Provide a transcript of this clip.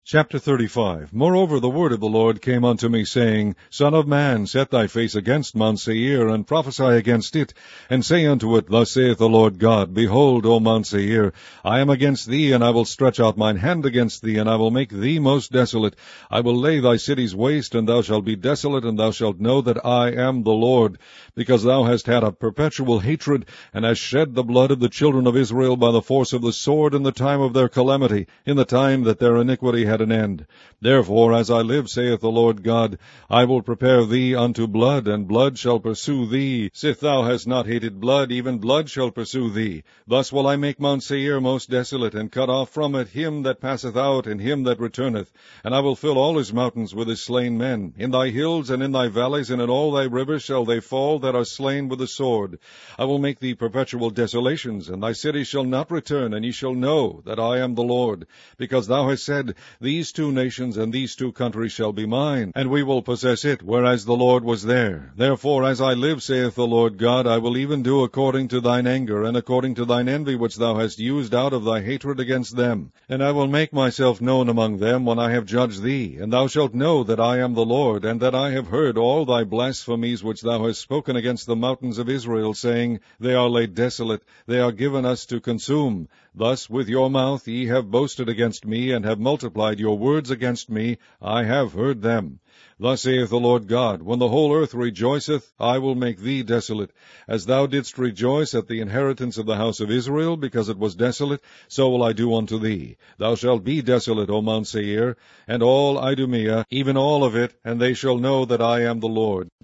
Chapter 35. Moreover, the word of the Lord came unto me, saying, Son of man, set thy face against Mount Seir, and prophesy against it, and say unto it, Thus saith the Lord God, Behold, O Mount Seir, I am against thee, and I will stretch out mine hand against thee, and I will make thee most desolate. I will lay thy cities waste, and thou shalt be desolate, and thou shalt know that I am the Lord, because thou hast had a perpetual hatred, and hast shed the blood of the children of Israel by the force of the sword in the time of their calamity, in the time that their iniquity had an end. Therefore, as I live, saith the Lord God, I will prepare thee unto blood, and blood shall pursue thee. Sith thou hast not hated blood, even blood shall pursue thee. Thus will I make Mount Seir most desolate, and cut off from it him that passeth out, and him that returneth. And I will fill all his mountains with his slain men. In thy hills and in thy valleys and in all thy rivers shall they fall that are slain with the sword. I will make thee perpetual desolations, and thy cities shall not return, and ye shall know that I am the Lord. Because thou hast said, These two nations and these two countries shall be mine, and we will possess it, whereas the Lord was there. Therefore, as I live, saith the Lord God, I will even do according to thine anger, and according to thine envy which thou hast used out of thy hatred against them. And I will make myself known among them when I have judged thee, and thou shalt know that I am the Lord, and that I have heard all thy blasphemies which thou hast spoken against the mountains of Israel, saying, They are laid desolate, they are given us to consume. Thus with your mouth ye have boasted against me, and have multiplied your words against me. I have heard them. Thus saith the Lord God, When the whole earth rejoiceth, I will make thee desolate. As thou didst rejoice at the inheritance of the house of Israel, because it was desolate, so will I do unto thee. Thou shalt be desolate, O Mount Seir, and all Idumea, even all of it, and they shall know that I am the Lord.